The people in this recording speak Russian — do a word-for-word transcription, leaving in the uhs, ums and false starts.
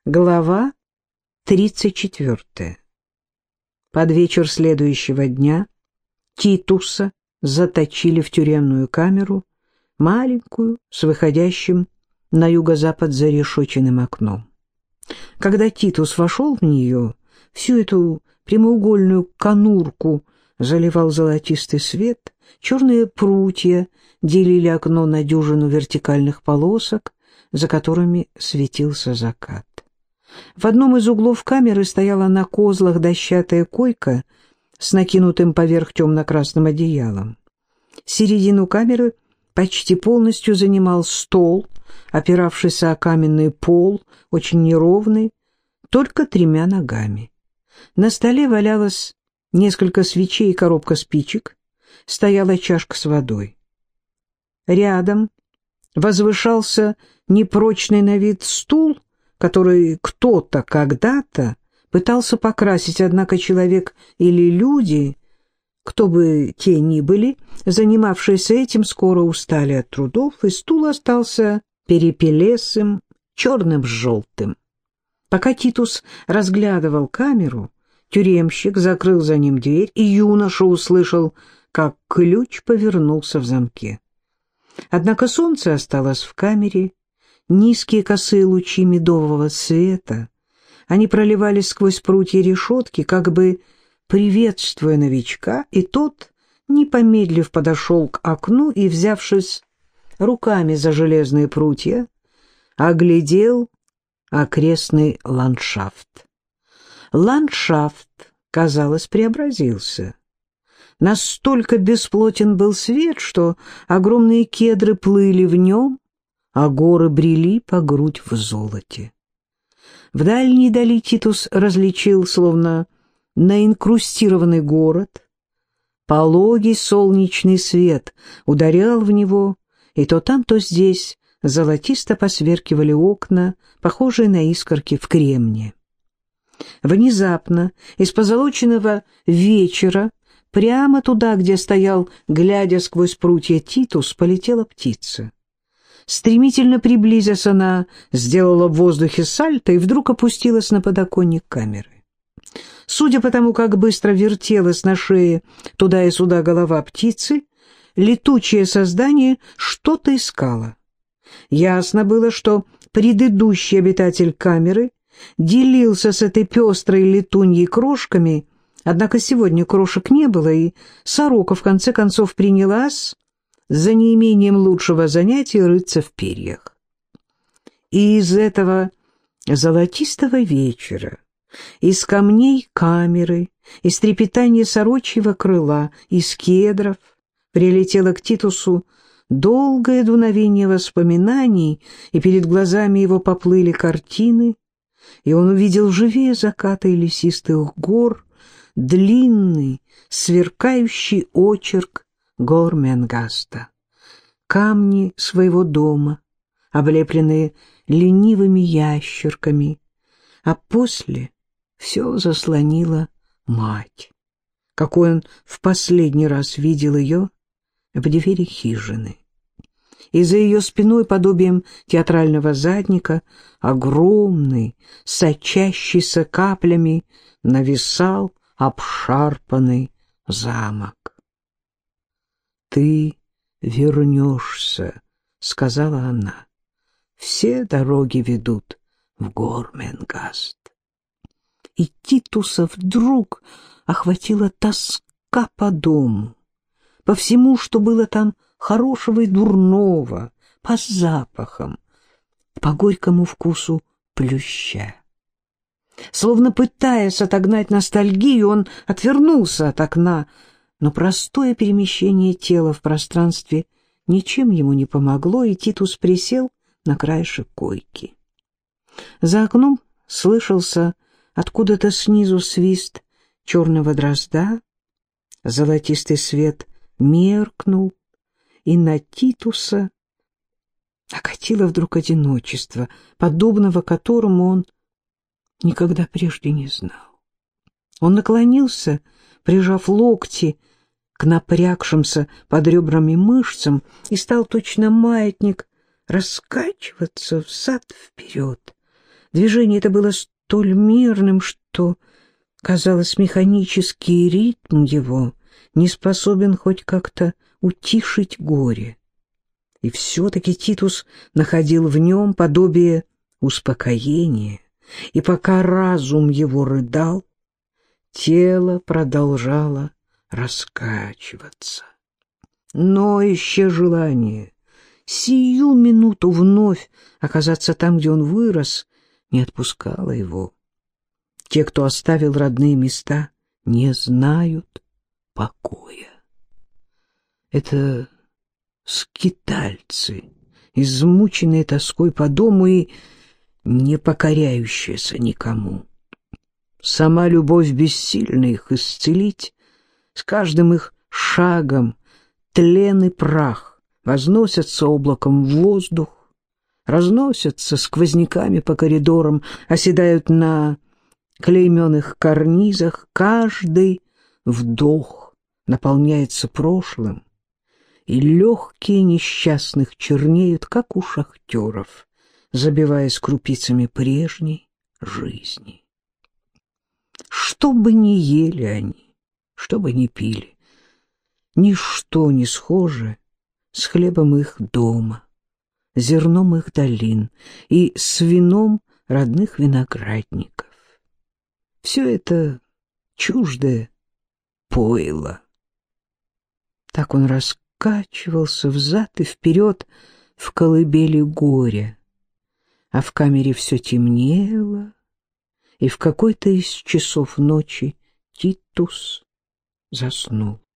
Глава тридцать четвертая. Под вечер следующего дня Титуса заточили в тюремную камеру, маленькую, с выходящим на юго-запад зарешоченным окном. Когда Титус вошел в нее, всю эту прямоугольную конурку заливал золотистый свет, черные прутья делили окно на дюжину вертикальных полосок, за которыми светился закат. В одном из углов камеры стояла на козлах дощатая койка с накинутым поверх темно-красным одеялом. Середину камеры почти полностью занимал стол, опиравшийся о каменный пол, очень неровный, только тремя ногами. На столе валялось несколько свечей и коробка спичек, стояла чашка с водой. Рядом возвышался непрочный на вид стул, который кто-то когда-то пытался покрасить, однако человек или люди, кто бы те ни были, занимавшиеся этим, скоро устали от трудов, и стул остался перепелесым, черным с желтым. Пока Титус разглядывал камеру, тюремщик закрыл за ним дверь, и юноша услышал, как ключ повернулся в замке. Однако солнце осталось в камере, низкие косые лучи медового света, они проливались сквозь прутья решетки, как бы приветствуя новичка, и тот, не помедлив, подошел к окну и, взявшись руками за железные прутья, оглядел окрестный ландшафт. Ландшафт, казалось, преобразился. Настолько бесплотен был свет, что огромные кедры плыли в нем, а горы брели по грудь в золоте. В дальней дали Титус различил, словно наинкрустированный город. Пологий солнечный свет ударял в него, и то там, то здесь золотисто посверкивали окна, похожие на искорки в кремне. Внезапно из позолоченного вечера прямо туда, где стоял, глядя сквозь прутья, Титус, полетела птица. Стремительно приблизясь, она сделала в воздухе сальто и вдруг опустилась на подоконник камеры. Судя по тому, как быстро вертелась на шее туда и сюда голова птицы, летучее создание что-то искало. Ясно было, что предыдущий обитатель камеры делился с этой пестрой летуньей крошками, однако сегодня крошек не было, и сорока в конце концов принялась за неимением лучшего занятия рыться в перьях. И из этого золотистого вечера, из камней камеры, из трепетания сорочьего крыла, из кедров прилетело к Титусу долгое дуновение воспоминаний, и перед глазами его поплыли картины, и он увидел живее закаты лесистых гор, длинный, сверкающий очерк гор Менгаста, камни своего дома, облепленные ленивыми ящерками, а после все заслонила мать, какой он в последний раз видел ее в двери хижины. И за ее спиной, подобием театрального задника, огромный, сочащийся каплями, нависал обшарпанный замок. «Ты вернешься», — сказала она. «Все дороги ведут в гор Менгаст». И Титуса вдруг охватила тоска по дому, по всему, что было там хорошего и дурного, по запахам, по горькому вкусу плюща. Словно пытаясь отогнать ностальгию, он отвернулся от окна, но простое перемещение тела в пространстве ничем ему не помогло, и Титус присел на краешек койки. За окном слышался откуда-то снизу свист черного дрозда, золотистый свет меркнул, и на Титуса окатило вдруг одиночество, подобного которому он никогда прежде не знал. Он наклонился, прижав локти к напрягшимся под ребрами мышцам, и стал точно маятник раскачиваться взад-вперед, Движение это было столь мирным, что, казалось, механический ритм его не способен хоть как-то утишить горе. И все-таки Титус находил в нем подобие успокоения, и пока разум его рыдал, тело продолжало раскачиваться. Ноющее желание сию минуту вновь оказаться там, где он вырос, не отпускало его. Те, кто оставил родные места, не знают покоя. Это скитальцы, измученные тоской по дому и не покоряющиеся никому. Сама любовь бессильна их исцелить. С каждым их шагом тлен и прах возносятся облаком в воздух, разносятся сквозняками по коридорам, оседают на клейменных карнизах. Каждый вдох наполняется прошлым, и легкие несчастных чернеют, как у шахтеров, забиваясь крупицами прежней жизни. Что бы ни ели они, что бы ни пили, ничто не схоже с хлебом их дома, зерном их долин и с вином родных виноградников. Все это чуждое пойло. Так он раскачивался взад и вперед в колыбели горя, а в камере все темнело, и в какой-то из часов ночи Титус заснул.